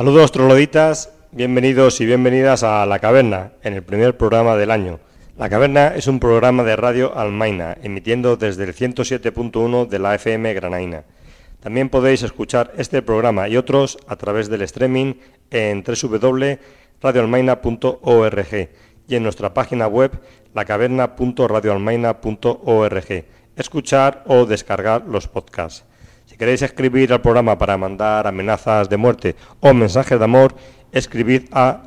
Saludos trogloditas, bienvenidos y bienvenidas a La Caverna, en el primer programa del año. La Caverna es un programa de Radio Almaina, emitiendo desde el 107.1 de la FM granaína. También podéis escuchar este programa y otros a través del streaming en www.radioalmaina.org y en nuestra página web lacaverna.radioalmaina.org. Escuchar o descargar los podcasts. Si queréis escribir al programa para mandar amenazas de muerte o mensajes de amor, escribid a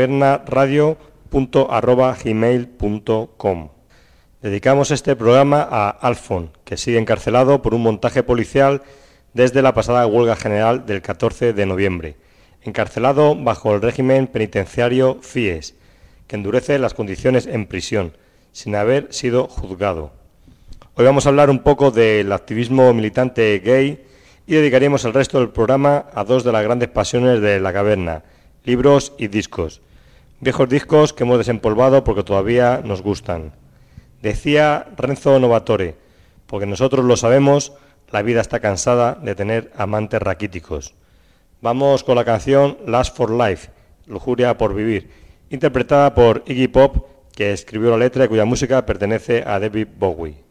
lacavernaradio.gmail.com. Dedicamos este programa a Alfon, que sigue encarcelado por un montaje policial desde la pasada huelga general del 14 de noviembre. Encarcelado bajo el régimen penitenciario FIES, que endurece las condiciones en prisión, sin haber sido juzgado. Hoy vamos a hablar un poco del activismo militante gay y dedicaremos el resto del programa a dos de las grandes pasiones de La Caverna, libros y discos. Viejos discos que hemos desempolvado porque todavía nos gustan. Decía Renzo Novatore, porque nosotros lo sabemos, la vida está cansada de tener amantes raquíticos. Vamos con la canción Lust for Life, Lujuria por Vivir, interpretada por Iggy Pop, que escribió la letra y cuya música pertenece a David Bowie.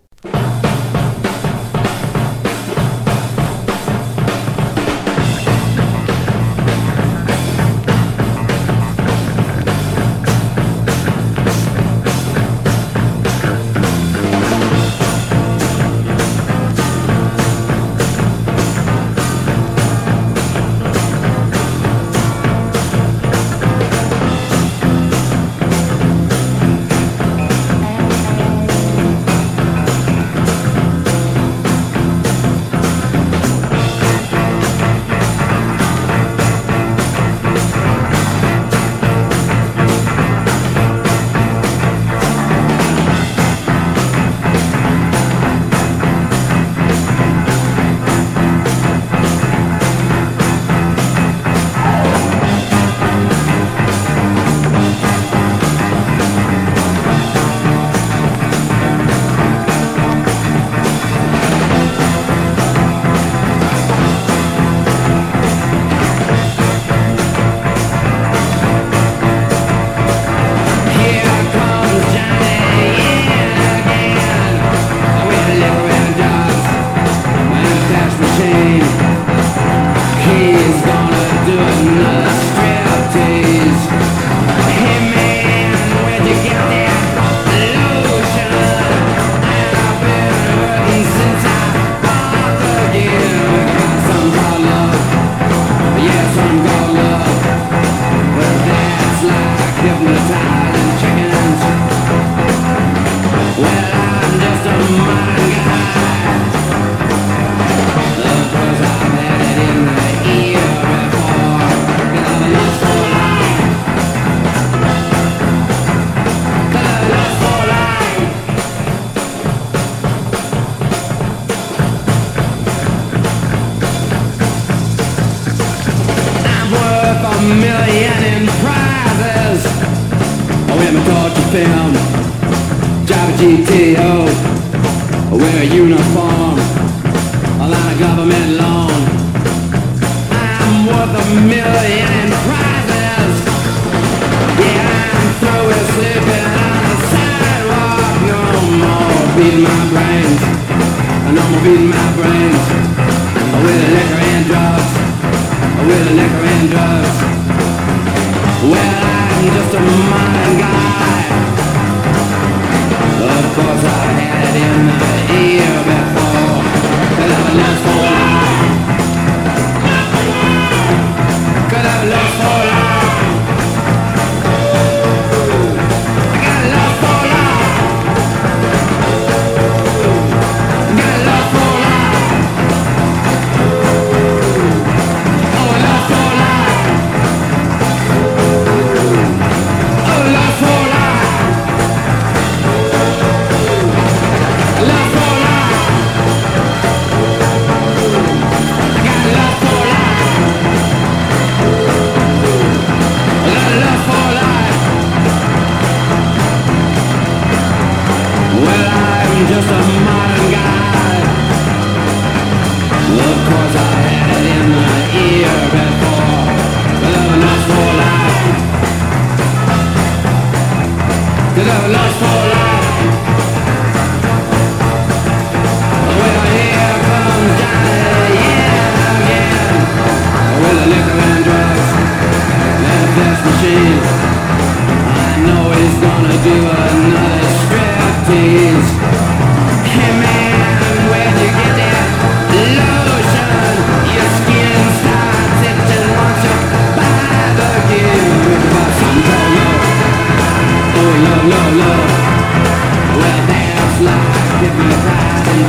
Of course I had it in my ear before, but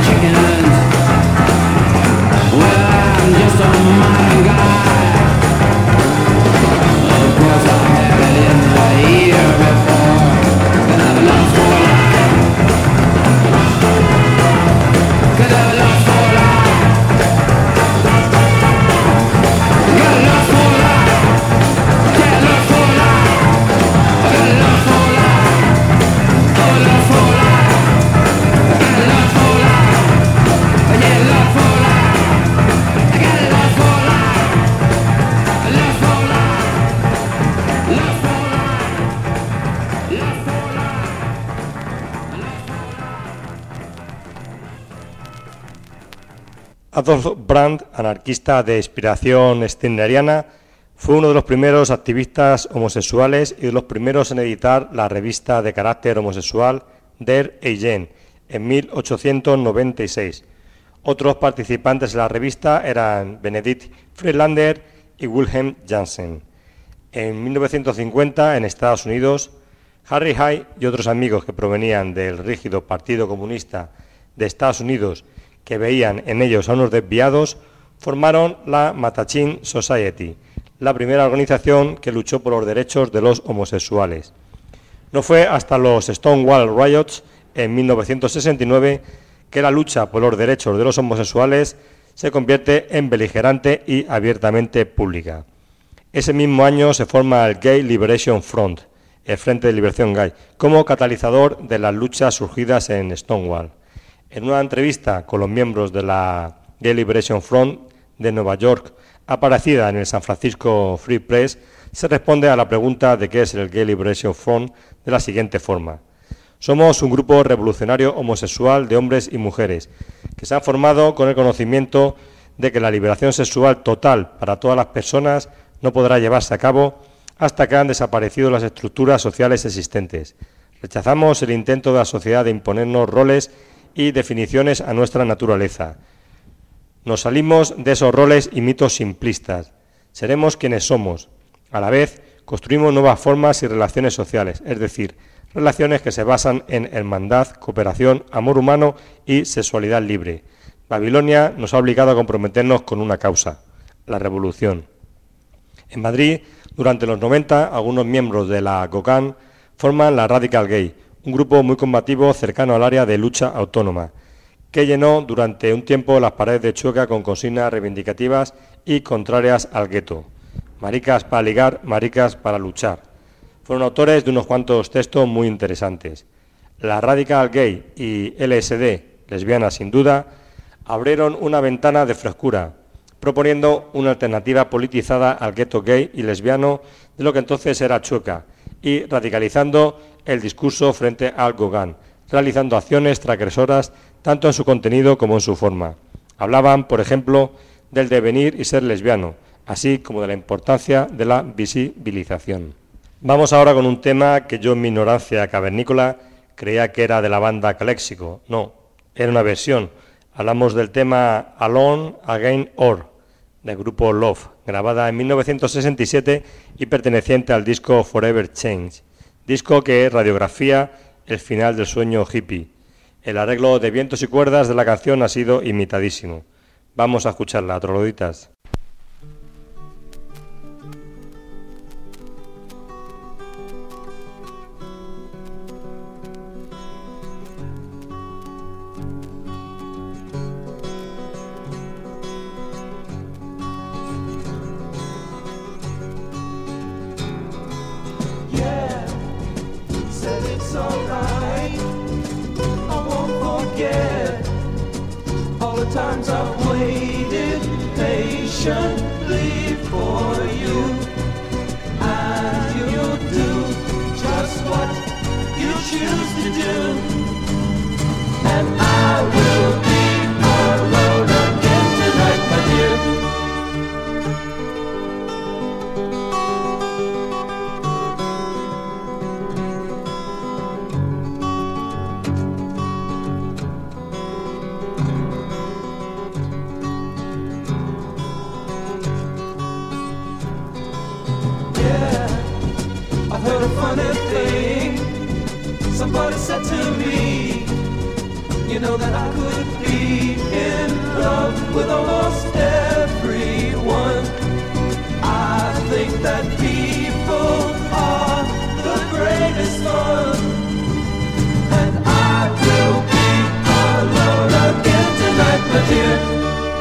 Adolf Brand, anarquista de inspiración stirneriana, fue uno de los primeros activistas homosexuales y de los primeros en editar la revista de carácter homosexual Der Eigen en 1896. Otros participantes de la revista eran Benedikt Friedlander y Wilhelm Jansen. En 1950, en Estados Unidos, Harry Hay y otros amigos que provenían del rígido Partido Comunista de Estados Unidos, que veían en ellos a unos desviados, formaron la Mattachine Society, la primera organización que luchó por los derechos de los homosexuales. No fue hasta los Stonewall Riots, en 1969, que la lucha por los derechos de los homosexuales se convierte en beligerante y abiertamente pública. Ese mismo año se forma el Gay Liberation Front, el Frente de Liberación Gay, como catalizador de las luchas surgidas en Stonewall. En una entrevista con los miembros de la Gay Liberation Front de Nueva York, aparecida en el San Francisco Free Press, se responde a la pregunta de qué es el Gay Liberation Front de la siguiente forma: somos un grupo revolucionario homosexual de hombres y mujeres que se han formado con el conocimiento de que la liberación sexual total para todas las personas no podrá llevarse a cabo hasta que han desaparecido las estructuras sociales existentes. Rechazamos el intento de la sociedad de imponernos roles y definiciones a nuestra naturaleza. Nos salimos de esos roles y mitos simplistas. Seremos quienes somos. A la vez, construimos nuevas formas y relaciones sociales, es decir, relaciones que se basan en hermandad, cooperación, amor humano y sexualidad libre. Babilonia nos ha obligado a comprometernos con una causa, la revolución. En Madrid, durante los 90, algunos miembros de la GOCAN forman la Radical Gay, un grupo muy combativo cercano al área de lucha autónoma, que llenó durante un tiempo las paredes de Chueca con consignas reivindicativas y contrarias al gueto. Maricas para ligar, maricas para luchar. Fueron autores de unos cuantos textos muy interesantes. La Radical Gay y LSD, lesbianas sin duda, abrieron una ventana de frescura, proponiendo una alternativa politizada al gueto gay y lesbiano de lo que entonces era Chueca, y radicalizando el discurso frente al GOCAN, realizando acciones transgresoras tanto en su contenido como en su forma. Hablaban, por ejemplo, del devenir y ser lesbiano, así como de la importancia de la visibilización. Vamos ahora con un tema que yo en mi ignorancia cavernícola creía que era de la banda Caléxico. No, era una versión. Hablamos del tema Alone Again Or, del grupo Love, grabada en 1967 y perteneciente al disco Forever Change, disco que radiografía el final del sueño hippie. El arreglo de vientos y cuerdas de la canción ha sido imitadísimo. Vamos a escucharla, trogloditas. Times I've waited patiently for you, and you'll do just what you choose to do, and I will be alone again tonight, my dear. Somebody said to me, You know that I could be in love with almost everyone. I think that people are the greatest fun. And I will be alone again tonight, my dear.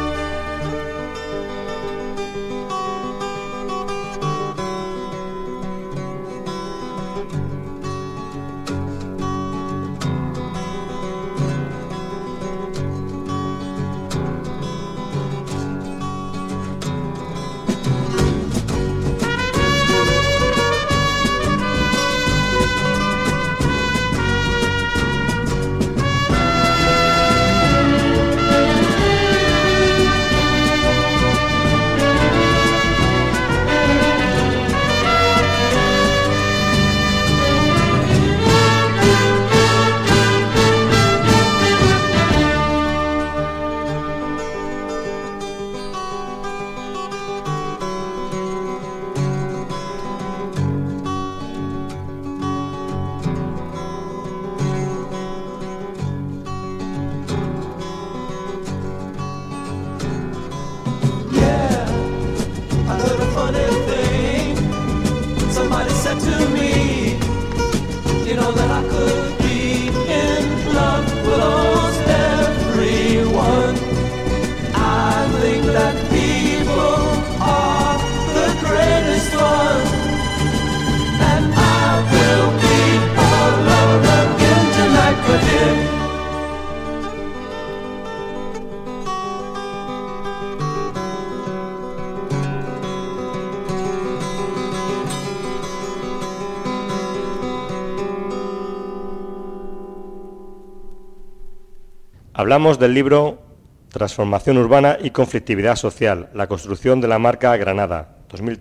Hablamos del libro Transformación urbana y conflictividad social, la construcción de la marca Granada,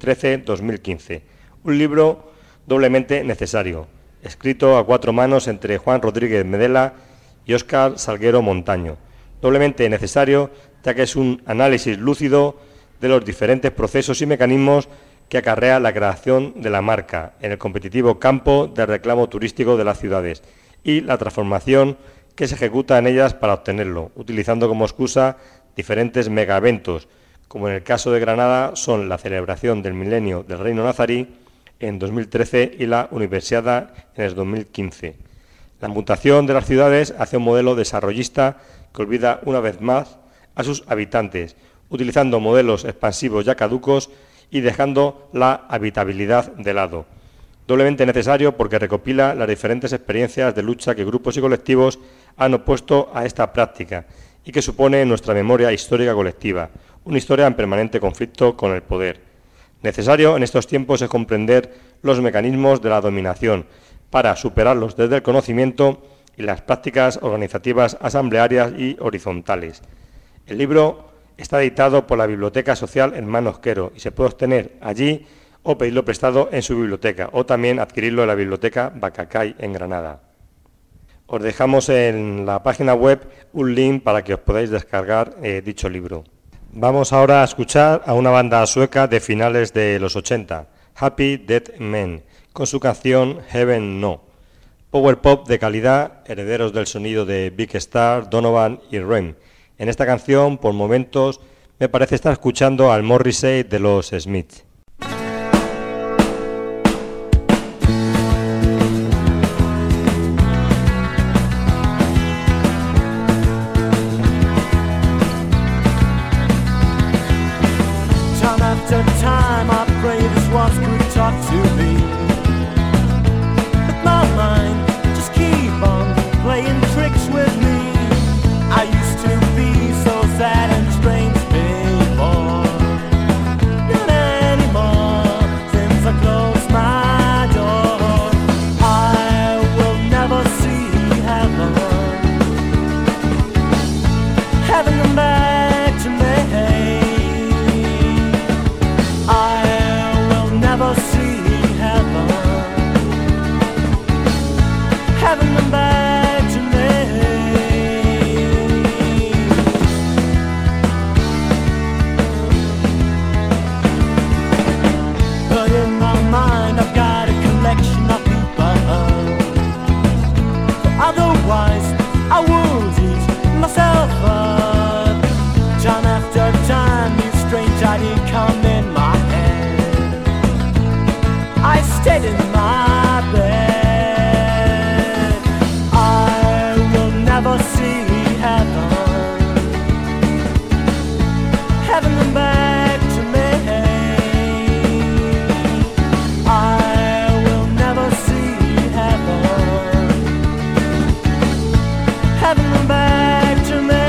2013-2015. Un libro doblemente necesario, escrito a cuatro manos entre Juan Rodríguez Medela y Óscar Salguero Montaño. Doblemente necesario, ya que es un análisis lúcido de los diferentes procesos y mecanismos que acarrea la creación de la marca en el competitivo campo del reclamo turístico de las ciudades y la transformación que se ejecuta en ellas para obtenerlo, utilizando como excusa diferentes megaeventos, como en el caso de Granada son la celebración del milenio del Reino Nazarí en 2013 y la Universiada en el 2015. La mutación de las ciudades hacia un modelo desarrollista que olvida una vez más a sus habitantes, utilizando modelos expansivos ya caducos y dejando la habitabilidad de lado. Doblemente necesario porque recopila las diferentes experiencias de lucha que grupos y colectivos han opuesto a esta práctica y que supone nuestra memoria histórica colectiva, una historia en permanente conflicto con el poder. Necesario en estos tiempos es comprender los mecanismos de la dominación para superarlos desde el conocimiento y las prácticas organizativas asamblearias y horizontales. El libro está editado por la Biblioteca Social Hermanos Quero y se puede obtener allí o pedirlo prestado en su biblioteca, o también adquirirlo en la Biblioteca Bacacay en Granada. Os dejamos en la página web un link para que os podáis descargar dicho libro. Vamos ahora a escuchar a una banda sueca de finales de los 80, Happy Dead Men, con su canción Heaven No. Power pop de calidad, herederos del sonido de Big Star, Donovan y Rem. En esta canción, por momentos, me parece estar escuchando al Morrissey de los Smiths. haven't come back to me.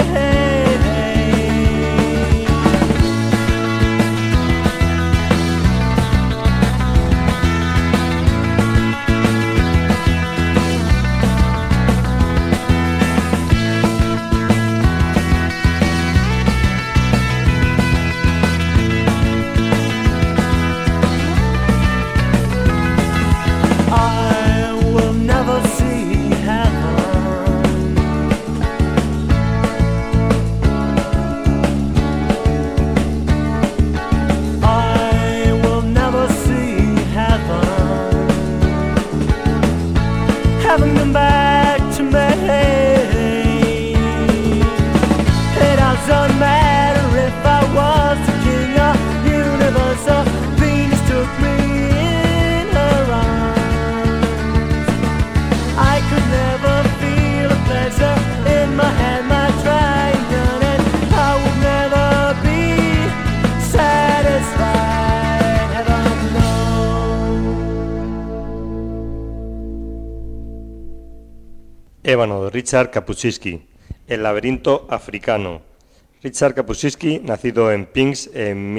Haven't come back to me. It doesn't matter if I was the king of the universe or Venus took me in her arms. I could never feel a pleasure in my hand, my trying gun, and I would never be satisfied. Heaven knows. Ébano, de Richard Kapuscinski, El laberinto africano. Richard Kapuscinski, nacido en Pinsk en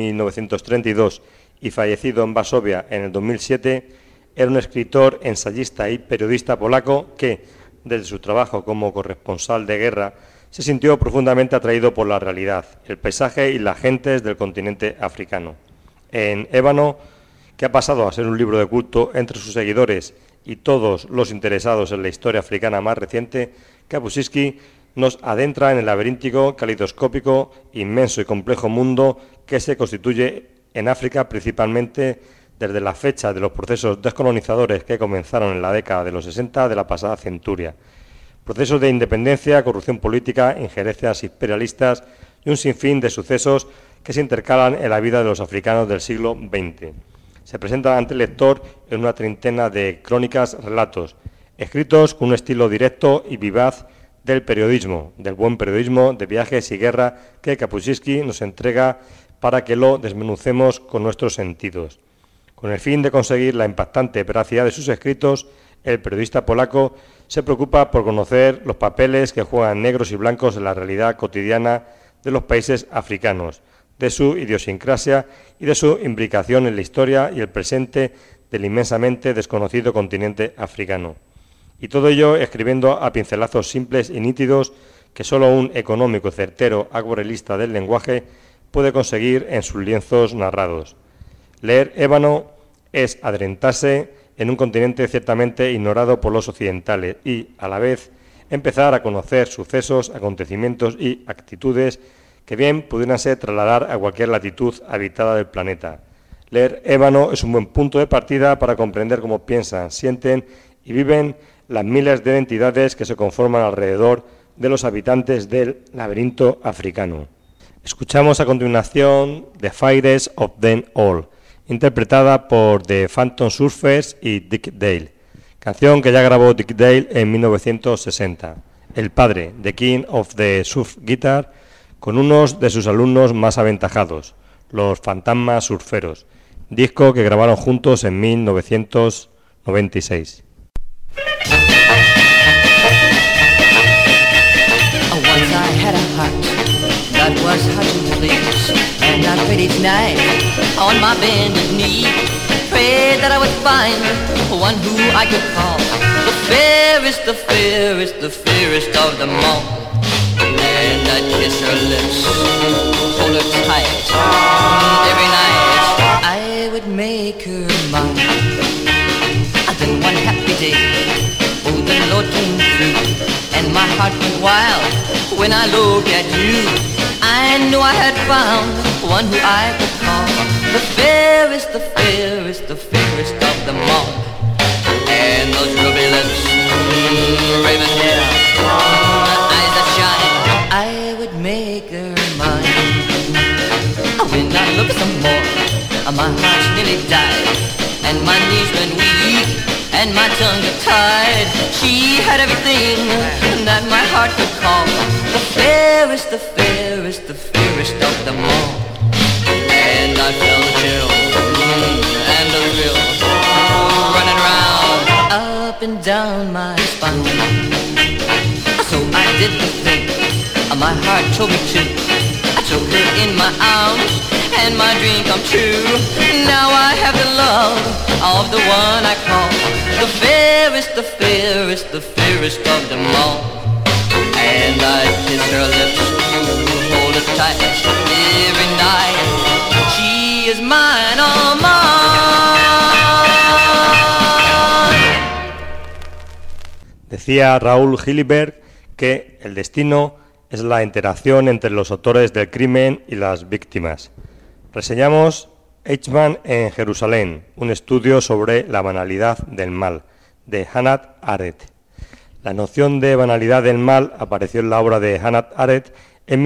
1932 y fallecido en Varsovia en el 2007, era un escritor, ensayista y periodista polaco que, desde su trabajo como corresponsal de guerra, se sintió profundamente atraído por la realidad, el paisaje y las gentes del continente africano. En Ébano, que ha pasado a ser un libro de culto entre sus seguidores y todos los interesados en la historia africana más reciente, Kapuscinski nos adentra en el laberíntico, calidoscópico, inmenso y complejo mundo que se constituye en África, principalmente desde la fecha de los procesos descolonizadores que comenzaron en la década de los 60 de la pasada centuria. Procesos de independencia, corrupción política, injerencias imperialistas y un sinfín de sucesos que se intercalan en la vida de los africanos del siglo XX. Se presenta ante el lector en una treintena de crónicas, relatos, escritos con un estilo directo y vivaz del periodismo, del buen periodismo de viajes y guerra que Kapuscinski nos entrega para que lo desmenucemos con nuestros sentidos. Con el fin de conseguir la impactante veracidad de sus escritos, el periodista polaco se preocupa por conocer los papeles que juegan negros y blancos en la realidad cotidiana de los países africanos, de su idiosincrasia y de su imbricación en la historia y el presente del inmensamente desconocido continente africano. Y todo ello escribiendo a pincelazos simples y nítidos que solo un económico y certero acuarelista del lenguaje puede conseguir en sus lienzos narrados. Leer Ébano es adentrarse en un continente ciertamente ignorado por los occidentales y, a la vez, empezar a conocer sucesos, acontecimientos y actitudes que bien pudieran ser trasladar a cualquier latitud habitada del planeta. Leer Ébano es un buen punto de partida para comprender cómo piensan, sienten y viven las miles de entidades que se conforman alrededor de los habitantes del laberinto africano. Escuchamos a continuación The Fairest of Them All, interpretada por The Phantom Surfers y Dick Dale, canción que ya grabó Dick Dale en 1960, el padre de King of the Surf Guitar, con unos de sus alumnos más aventajados, los Fantasmas Surferos, disco que grabaron juntos en 1996. Once I had a heart that was hard to please, and I prayed each night on my bended knee, prayed that I would find one who I could call the fairest, the fairest, the fairest of them all. And I'd kiss her lips, hold her tight, every night I would make her mine. And then one happy day, oh, the Lord came through, and my heart went wild when I looked at you. I knew I had found one who I could call the fairest, the fairest, the fairest of them all. And those ruby lips, raven hair, eyes that shine, I would make her mine. When I looked some more, my heart nearly died, and my knees went weak, and my tongue got tied. She had everything that my heart could call the fairest, the fairest, the fairest of them all. And I felt a chill and a thrill running round up and down my spine. So So I did the thing my heart told me to. I took her in my arms and my dream come true. Now I have the love of the one I call the fairest, the fairest, the fairest of them all. And I kiss her lips, hold her tight every night. She is mine, all mine. Decía Raúl Gilbert que el destino es la interacción entre los autores del crimen y las víctimas. Reseñamos Eichmann en Jerusalén, un estudio sobre la banalidad del mal, de Hannah Arendt. La noción de banalidad del mal apareció en la obra de Hannah Arendt en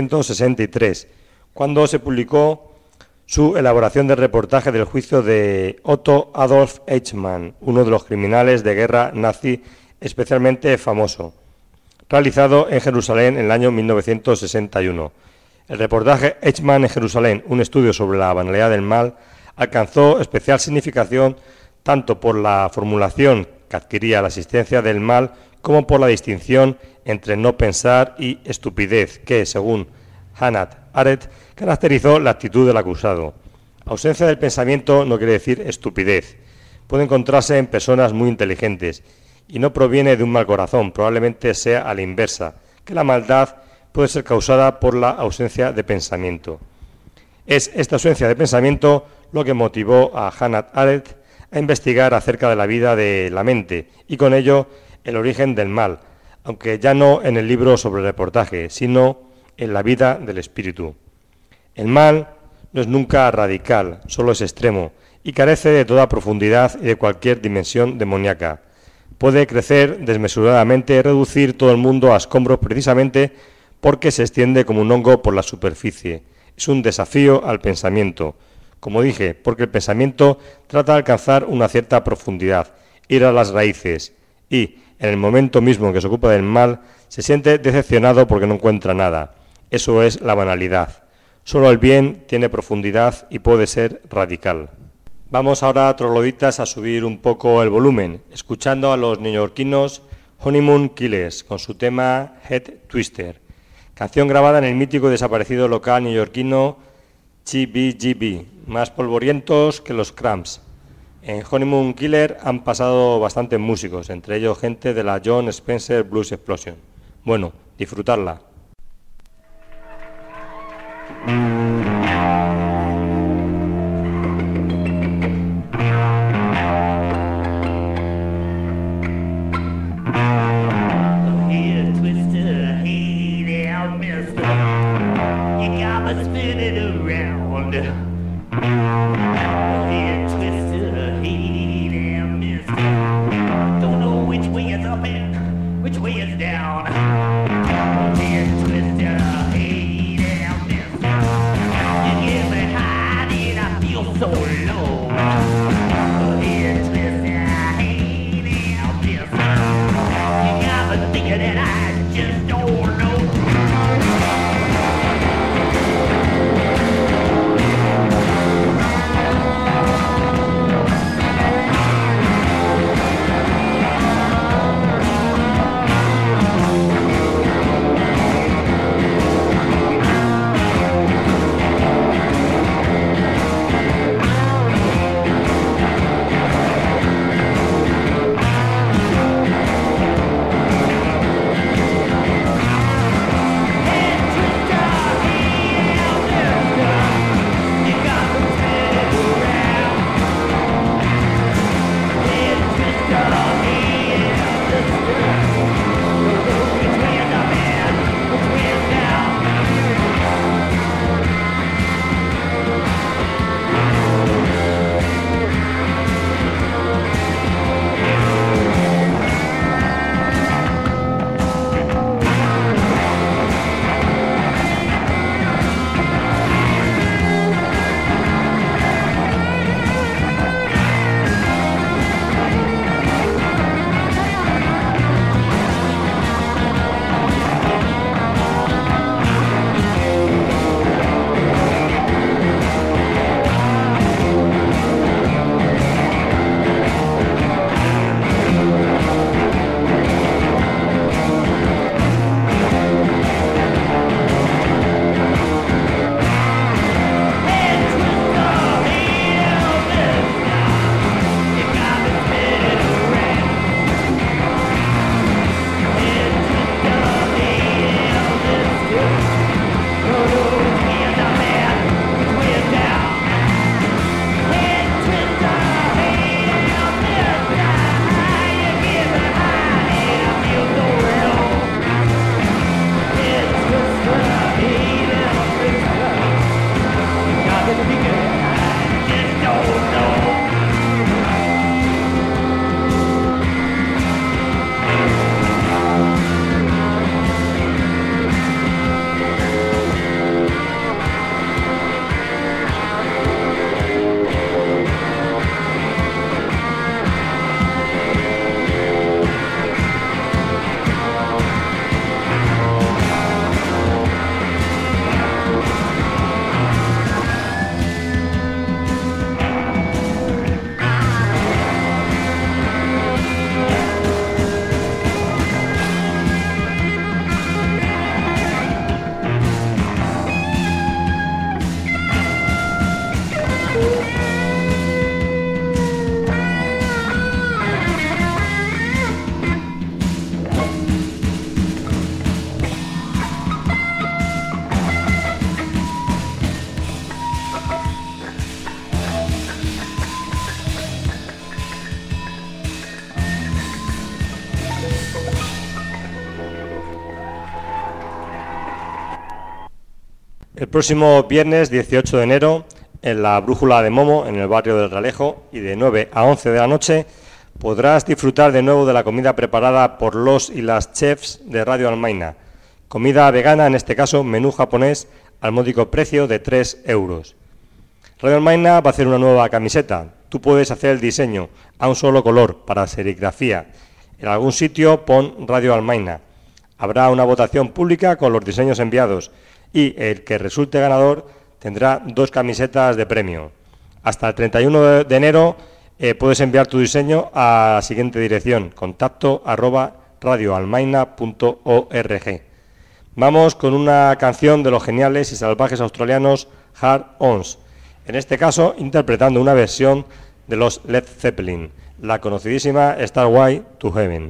1963, cuando se publicó su elaboración del reportaje del juicio de Otto Adolf Eichmann, uno de los criminales de guerra nazi especialmente famoso, realizado en Jerusalén en el año 1961. El reportaje Eichmann en Jerusalén, un estudio sobre la banalidad del mal, alcanzó especial significación tanto por la formulación que adquiría la existencia del mal como por la distinción entre no pensar y estupidez que, según Hannah Arendt, caracterizó la actitud del acusado. Ausencia del pensamiento no quiere decir estupidez. Puede encontrarse en personas muy inteligentes y no proviene de un mal corazón, probablemente sea a la inversa, que la maldad puede ser causada por la ausencia de pensamiento. Es esta ausencia de pensamiento lo que motivó a Hannah Arendt a investigar acerca de la vida de la mente y con ello el origen del mal, aunque ya no en el libro sobre el reportaje, sino en la vida del espíritu. El mal no es nunca radical, solo es extremo y carece de toda profundidad y de cualquier dimensión demoníaca. Puede crecer desmesuradamente y reducir todo el mundo a escombros precisamente porque se extiende como un hongo por la superficie. Es un desafío al pensamiento. Como dije, porque el pensamiento trata de alcanzar una cierta profundidad, ir a las raíces y, en el momento mismo en que se ocupa del mal, se siente decepcionado porque no encuentra nada. Eso es la banalidad. Solo el bien tiene profundidad y puede ser radical. Vamos ahora, trogloditas, a subir un poco el volumen, escuchando a los neoyorquinos Honeymoon Killers con su tema Head Twister, canción grabada en el mítico y desaparecido local neoyorquino GBGB, más polvorientos que los Cramps. En Honeymoon Killer han pasado bastantes músicos, entre ellos gente de la John Spencer Blues Explosion. Bueno, disfrutarla. El próximo viernes 18 de enero, en la Brújula de Momo, en el barrio del Realejo, y de 9 a 11 de la noche, podrás disfrutar de nuevo de la comida preparada por los y las chefs de Radio Almaina. Comida vegana, en este caso menú japonés, al módico precio de 3 euros. Radio Almaina va a hacer una nueva camiseta. Tú puedes hacer el diseño a un solo color para serigrafía. En algún sitio pon Radio Almaina. Habrá una votación pública con los diseños enviados y el que resulte ganador tendrá 2 camisetas de premio. Hasta el 31 de enero puedes enviar tu diseño a la siguiente dirección: contacto@radioalmaina.org. Vamos con una canción de los geniales y salvajes australianos Hard Ons, en este caso interpretando una versión de los Led Zeppelin, la conocidísima Starway to Heaven.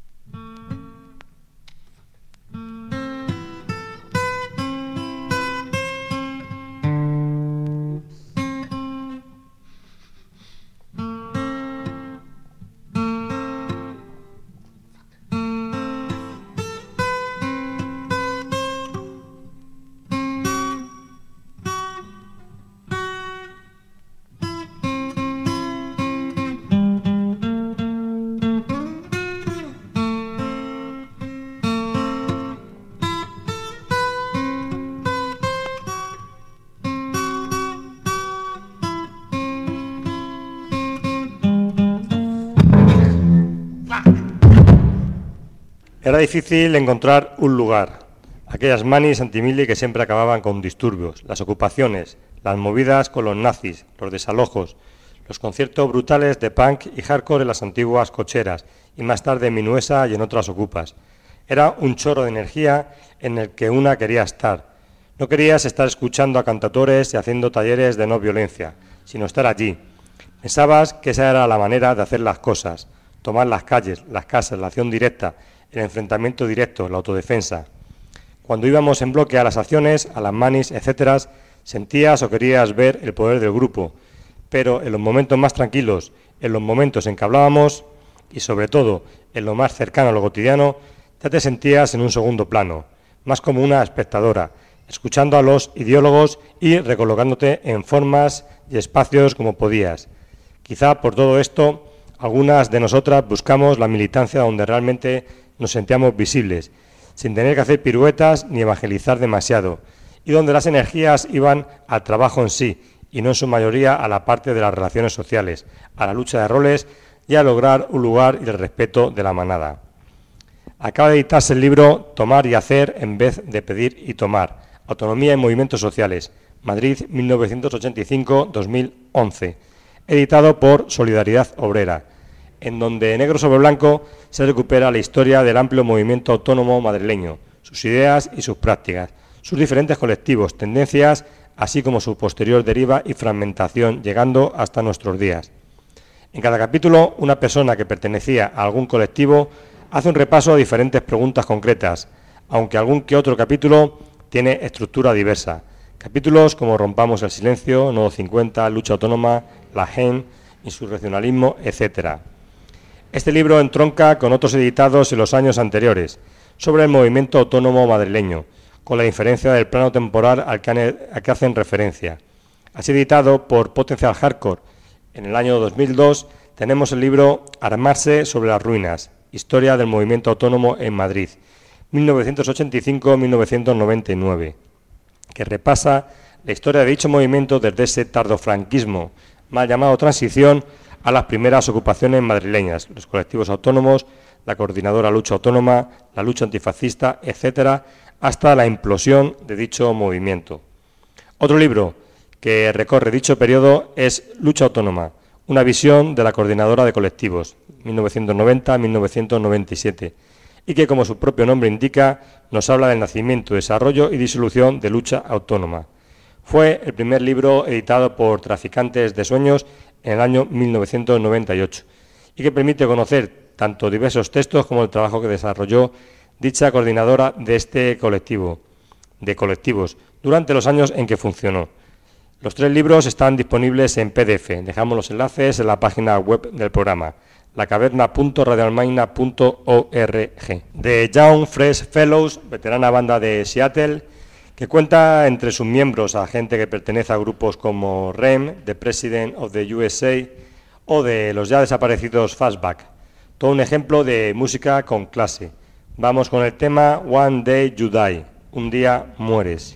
Era difícil encontrar un lugar. Aquellas manis antimili que siempre acababan con disturbios, las ocupaciones, las movidas con los nazis, los desalojos, los conciertos brutales de punk y hardcore en las antiguas cocheras y más tarde en Minuesa y en otras ocupas. Era un chorro de energía en el que una quería estar. No querías estar escuchando a cantautores y haciendo talleres de no violencia, sino estar allí. Pensabas que esa era la manera de hacer las cosas, tomar las calles, las casas, la acción directa, el enfrentamiento directo, la autodefensa. Cuando íbamos en bloque a las acciones, a las manis, etc., sentías o querías ver el poder del grupo, pero en los momentos más tranquilos, en los momentos en que hablábamos y sobre todo en lo más cercano a lo cotidiano, ya te sentías en un segundo plano, más como una espectadora, escuchando a los ideólogos y recolocándote en formas y espacios como podías. Quizá por todo esto, algunas de nosotras buscamos la militancia donde realmente nos sentíamos visibles, sin tener que hacer piruetas ni evangelizar demasiado, y donde las energías iban al trabajo en sí, y no en su mayoría a la parte de las relaciones sociales, a la lucha de roles y a lograr un lugar y el respeto de la manada. Acaba de editarse el libro Tomar y hacer en vez de pedir y tomar, Autonomía en movimientos sociales, Madrid 1985-2011, editado por Solidaridad Obrera, en donde negro sobre blanco se recupera la historia del amplio movimiento autónomo madrileño, sus ideas y sus prácticas, sus diferentes colectivos, tendencias, así como su posterior deriva y fragmentación, llegando hasta nuestros días. En cada capítulo, una persona que pertenecía a algún colectivo hace un repaso a diferentes preguntas concretas, aunque algún que otro capítulo tiene estructura diversa. Capítulos como Rompamos el silencio, Nodo 50, Lucha autónoma, La GEN, Insurreccionalismo, etc. Este libro entronca con otros editados en los años anteriores sobre el movimiento autónomo madrileño, con la diferencia del plano temporal al que hacen referencia. Así editado por Potential Hardcore en el año 2002, tenemos el libro Armarse sobre las ruinas, historia del movimiento autónomo en Madrid, 1985-1999, que repasa la historia de dicho movimiento desde ese tardofranquismo, mal llamado transición, a las primeras ocupaciones madrileñas, los colectivos autónomos, la Coordinadora Lucha Autónoma, la lucha antifascista, etcétera, hasta la implosión de dicho movimiento. Otro libro que recorre dicho periodo es Lucha Autónoma, una visión de la Coordinadora de Colectivos, 1990-1997, y que, como su propio nombre indica, nos habla del nacimiento, desarrollo y disolución de Lucha Autónoma. Fue el primer libro editado por Traficantes de Sueños en el año 1998 y que permite conocer tanto diversos textos como el trabajo que desarrolló dicha coordinadora de este colectivo, de colectivos, durante los años en que funcionó. Los 3 libros están disponibles en PDF. Dejamos los enlaces en la página web del programa, lacaverna.radioalmaina.org. The Young Fresh Fellows, veterana banda de Seattle, que cuenta entre sus miembros a gente que pertenece a grupos como REM, The President of the USA o de los ya desaparecidos Fastback. Todo un ejemplo de música con clase. Vamos con el tema One Day You Die, un día mueres.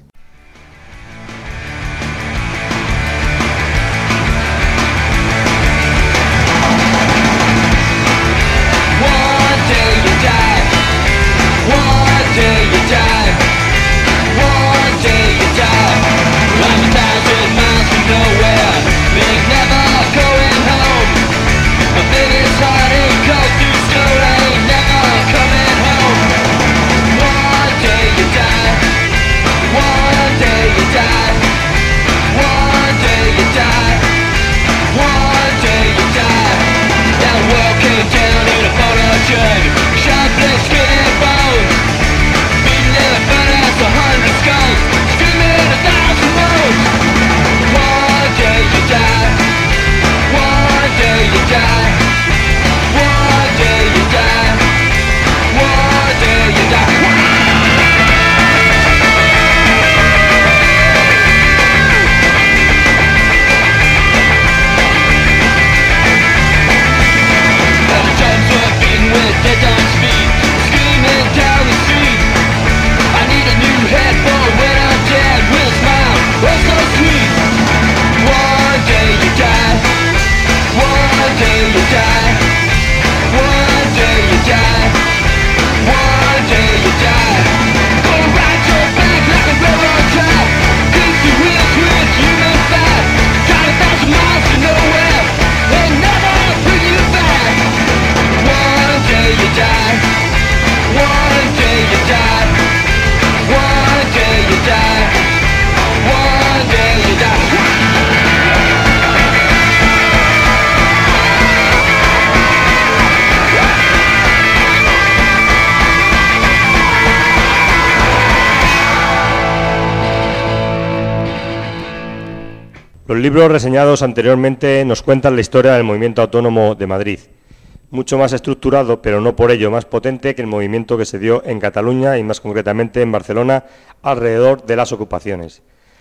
Los libros reseñados anteriormente nos cuentan la historia del movimiento autónomo de Madrid, mucho más estructurado, pero no por ello más potente que el movimiento que se dio en Cataluña y más concretamente en Barcelona alrededor de las ocupaciones.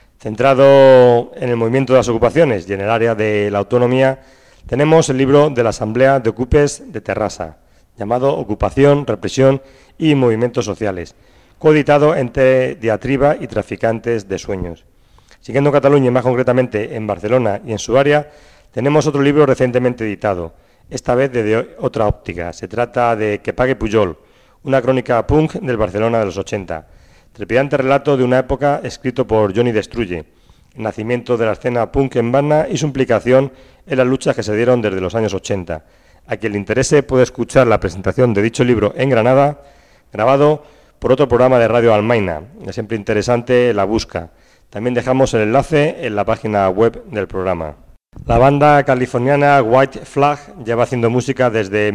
Centrado en el movimiento de las ocupaciones y en el área de la autonomía, tenemos el libro de la Asamblea de Ocupes de Terrassa, llamado Ocupación, Represión y Movimientos Sociales, coeditado entre Diatriba y Traficantes de Sueños. Siguiendo Cataluña y más concretamente en Barcelona y en su área, tenemos otro libro recientemente editado, esta vez desde otra óptica. Se trata de Que pague Pujol, una crónica punk del Barcelona de los 80. Trepidante relato de una época escrito por Johnny Destruye, el nacimiento de la escena punk en Barna y su implicación en las luchas que se dieron desde los años 80. A quien le interese puede escuchar la presentación de dicho libro en Granada, grabado por otro programa de Radio Almaina. Es siempre interesante La Busca. También dejamos el enlace en la página web del programa. La banda californiana White Flag lleva haciendo música desde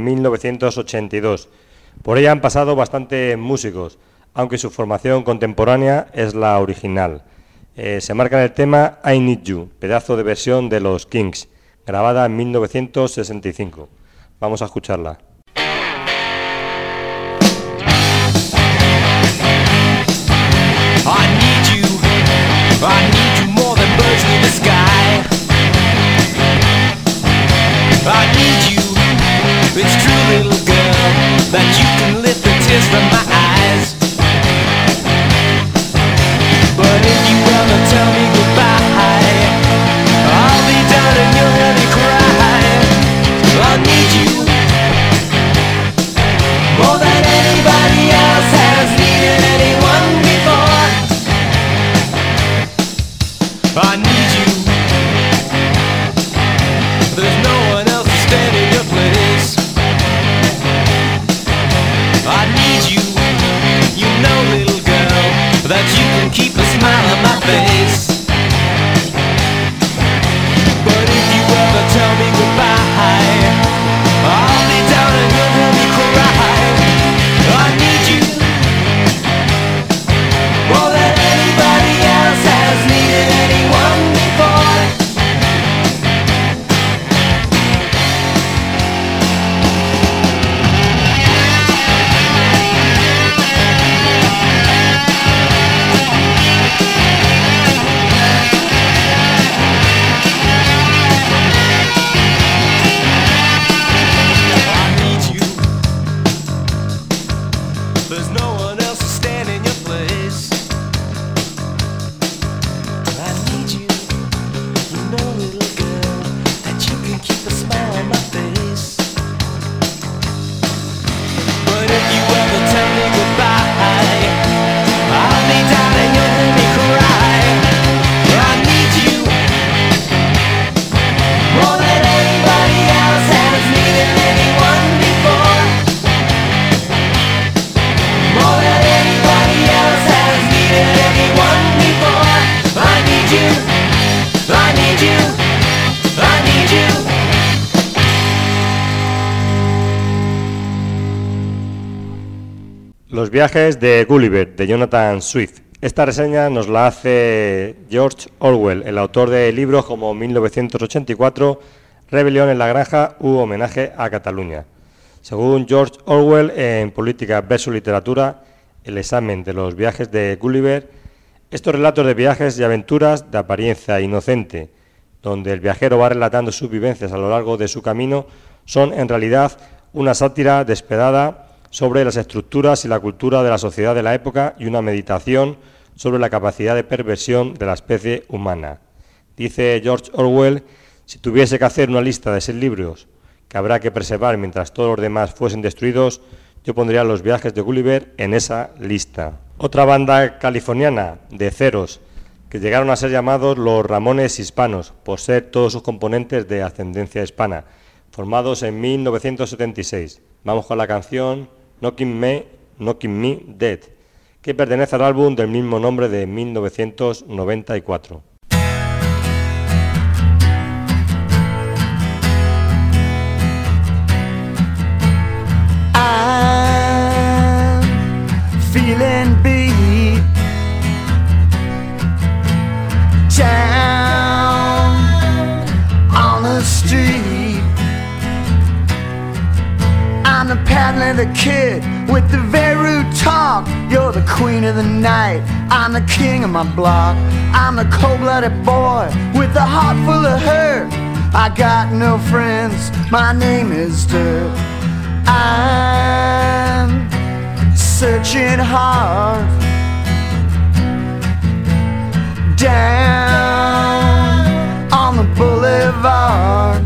1982. Por ella han pasado bastantes músicos, aunque su formación contemporánea es la original. Se marca en el tema I Need You, pedazo de versión de los Kings, grabada en 1965. Vamos a escucharla. I need you more than birds in the sky. I need you, it's true little girl, that you can lift the tears from my eyes. But if you ever tell me goodbye, I'll be down and you'll hear me cry. I need you more than anybody else has needed anyone before. I need you. There's no one else to stand in your place. I need you. You know, little girl, that you can keep a smile on my face. But if you ever tell me goodbye, I'll be down and you'll hear me cry. I need you more than anybody else has needed anyone before. Los viajes de Gulliver, de Jonathan Swift. Esta reseña nos la hace George Orwell, el autor de libros como 1984, Rebelión en la Granja u Homenaje a Cataluña. Según George Orwell, en Política versus Literatura, el examen de los viajes de Gulliver, estos relatos de viajes y aventuras de apariencia inocente, donde el viajero va relatando sus vivencias a lo largo de su camino, son en realidad una sátira despiadada sobre las estructuras y la cultura de la sociedad de la época y una meditación sobre la capacidad de perversión de la especie humana. Dice George Orwell: si tuviese que hacer una lista de 6 libros que habrá que preservar mientras todos los demás fuesen destruidos, yo pondría Los viajes de Gulliver en esa lista. Otra banda californiana de ceros, que llegaron a ser llamados los Ramones Hispanos, por ser todos sus componentes de ascendencia hispana, formados en 1976. Vamos con la canción Knocking Me Dead, que pertenece al álbum del mismo nombre de 1994. I'm feeling beat down on the street. I'm the paddler, the kid with the very rude talk. You're the queen of the night, I'm the king of my block. I'm the cold-blooded boy with a heart full of hurt. I got no friends, my name is Dirt. I'm searching hard down on the boulevard.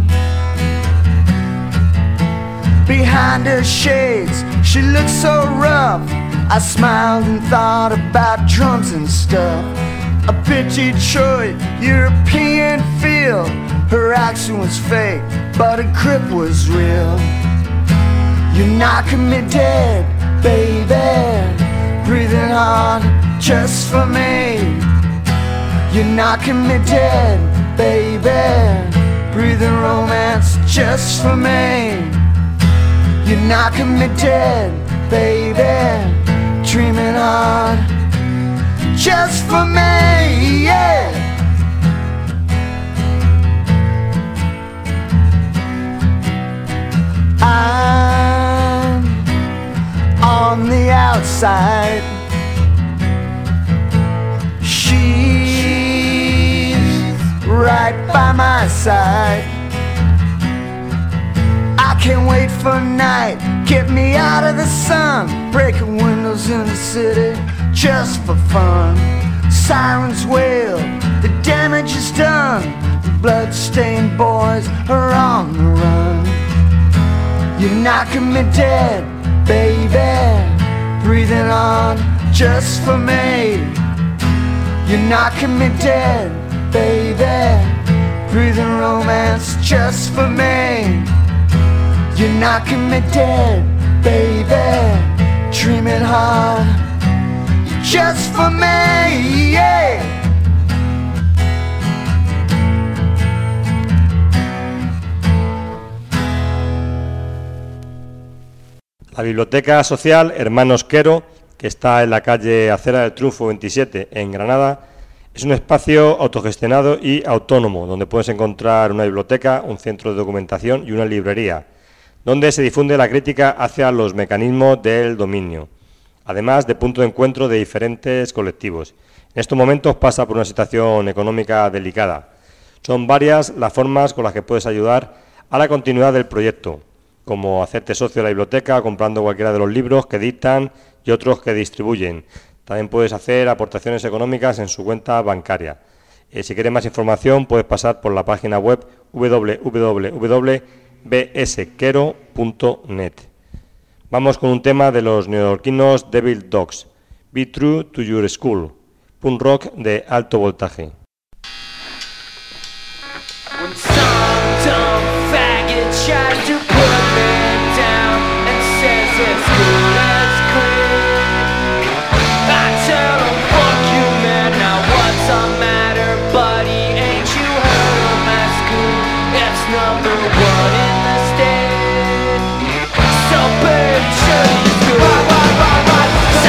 Behind her shades, she looked so rough. I smiled and thought about drums and stuff. A bit Detroit, European feel. Her accent was fake, but her grip was real. You're knocking me dead, baby. Breathing hard just for me. You're knocking me dead, baby. Breathing romance just for me. You're knocking me dead, baby. Dreaming hard just for me, yeah. I'm on the outside. She's right by my side. I can't wait for night. Get me out of the sun. Breaking windows in the city just for fun. Sirens wail, the damage is done. The blood-stained boys are on the run. You're knocking me dead, baby. Breathing on just for me. You're knocking me dead, baby. Breathing romance just for me. You're knocking me dead, baby. Dreaming hard just for me, yeah. La Biblioteca Social Hermanos Quero, que está en la calle Acera del Triunfo 27 en Granada, es un espacio autogestionado y autónomo donde puedes encontrar una biblioteca, un centro de documentación y una librería, donde se difunde la crítica hacia los mecanismos del dominio, además de punto de encuentro de diferentes colectivos. En estos momentos pasa por una situación económica delicada. Son varias las formas con las que puedes ayudar a la continuidad del proyecto, como hacerte socio de la biblioteca comprando cualquiera de los libros que dictan y otros que distribuyen. También puedes hacer aportaciones económicas en su cuenta bancaria. Si quieres más información puedes pasar por la página web www.bsquero.net. Vamos con un tema de los neoyorquinos Devil Dogs, Be True to Your School, punk rock de alto voltaje. When some dumb faggot tries to put me down and says it's cool as clear, I tell him fuck you man, now what's the matter buddy, ain't you heard of my school, it's number 1 in the state, so baby should you school,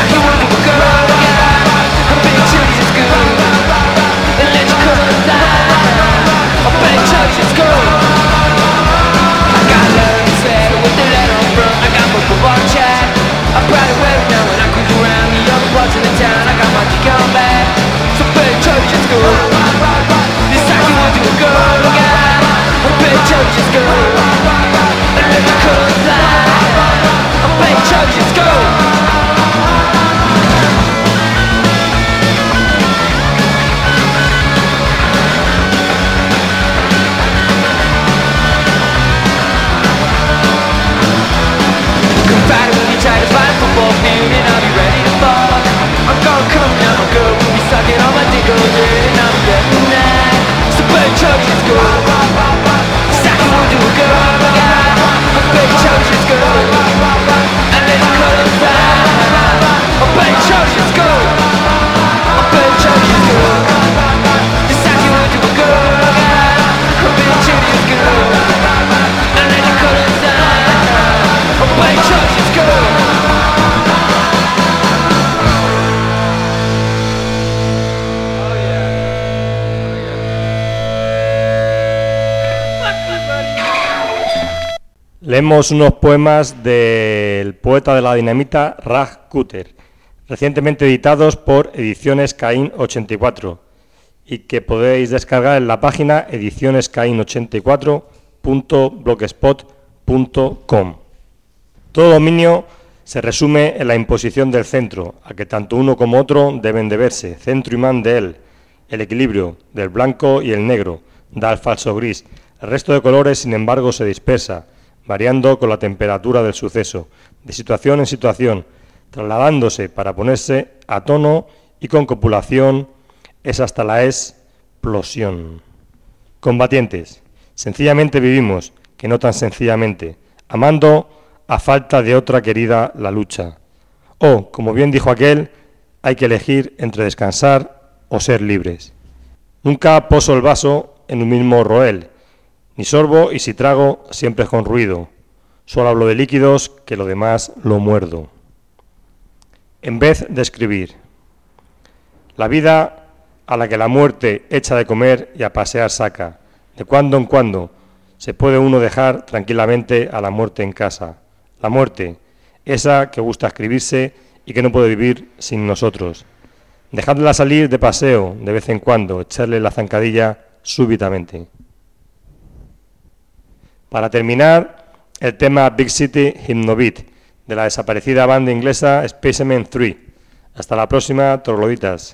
Leemos unos poemas del poeta de la dinamita Raj Kutter, recientemente editados por Ediciones Caín 84 y que podéis descargar en la página edicionescain84.blogspot.com. Todo dominio se resume en la imposición del centro, a que tanto uno como otro deben deberse, centro imán de él, el equilibrio del blanco y el negro, da al falso gris. El resto de colores, sin embargo, se dispersa, variando con la temperatura del suceso, de situación en situación, trasladándose para ponerse a tono y con copulación es hasta la explosión. Combatientes, sencillamente vivimos, que no tan sencillamente, amando a falta de otra querida la lucha. O, como bien dijo aquel, hay que elegir entre descansar o ser libres. Nunca poso el vaso en un mismo roel, ni sorbo y si trago siempre con ruido. Solo hablo de líquidos que lo demás lo muerdo. En vez de escribir. La vida a la que la muerte echa de comer y a pasear saca. De cuando en cuando se puede uno dejar tranquilamente a la muerte en casa. La muerte, esa que gusta escribirse y que no puede vivir sin nosotros. Dejadla salir de paseo de vez en cuando, echarle la zancadilla súbitamente. Para terminar, el tema Big City Hypnobeat de la desaparecida banda inglesa Spacemen 3. Hasta la próxima, trogloditas.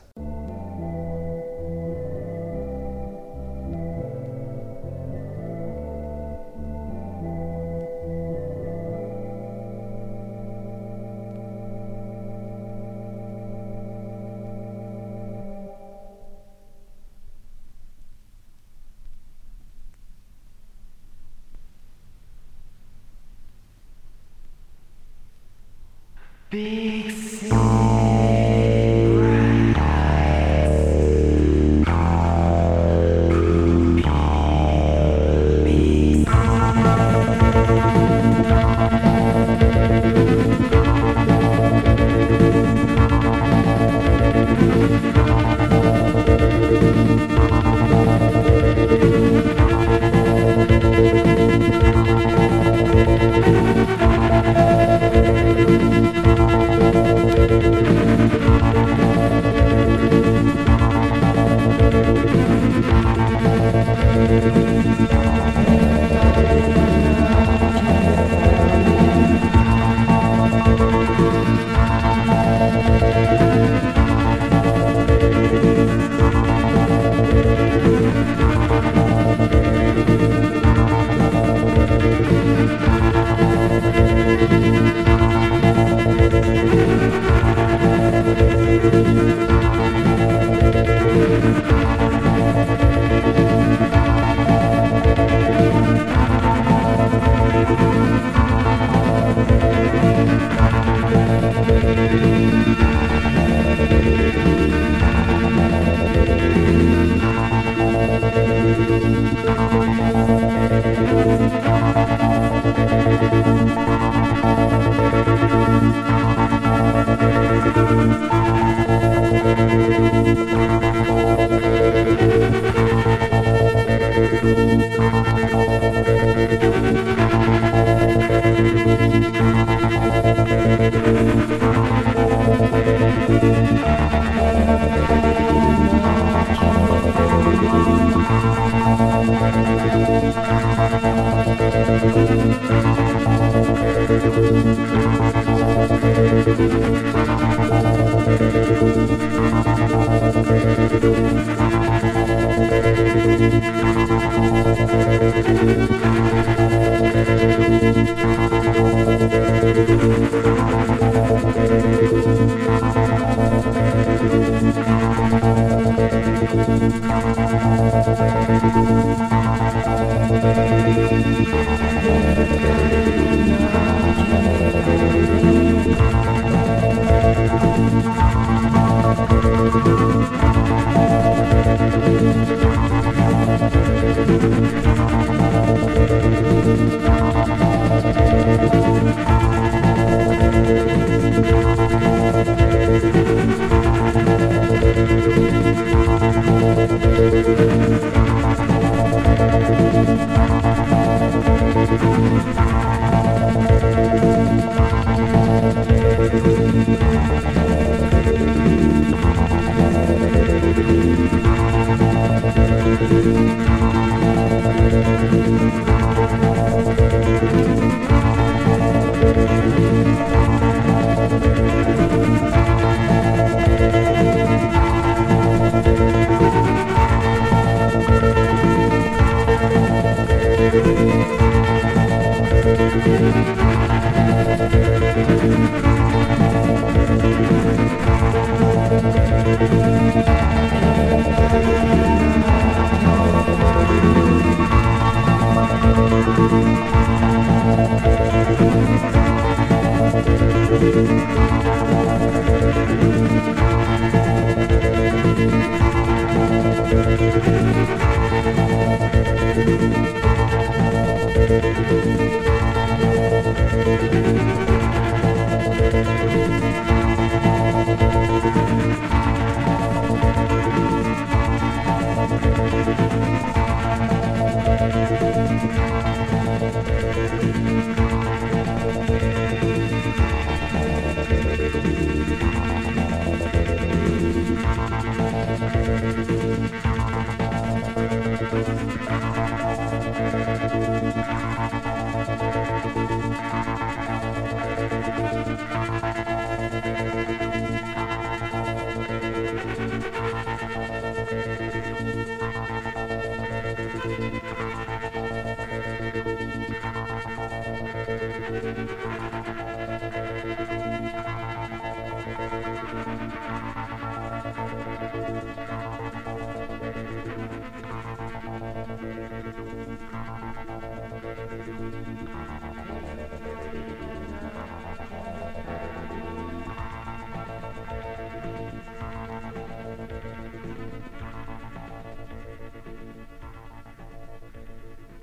Big city.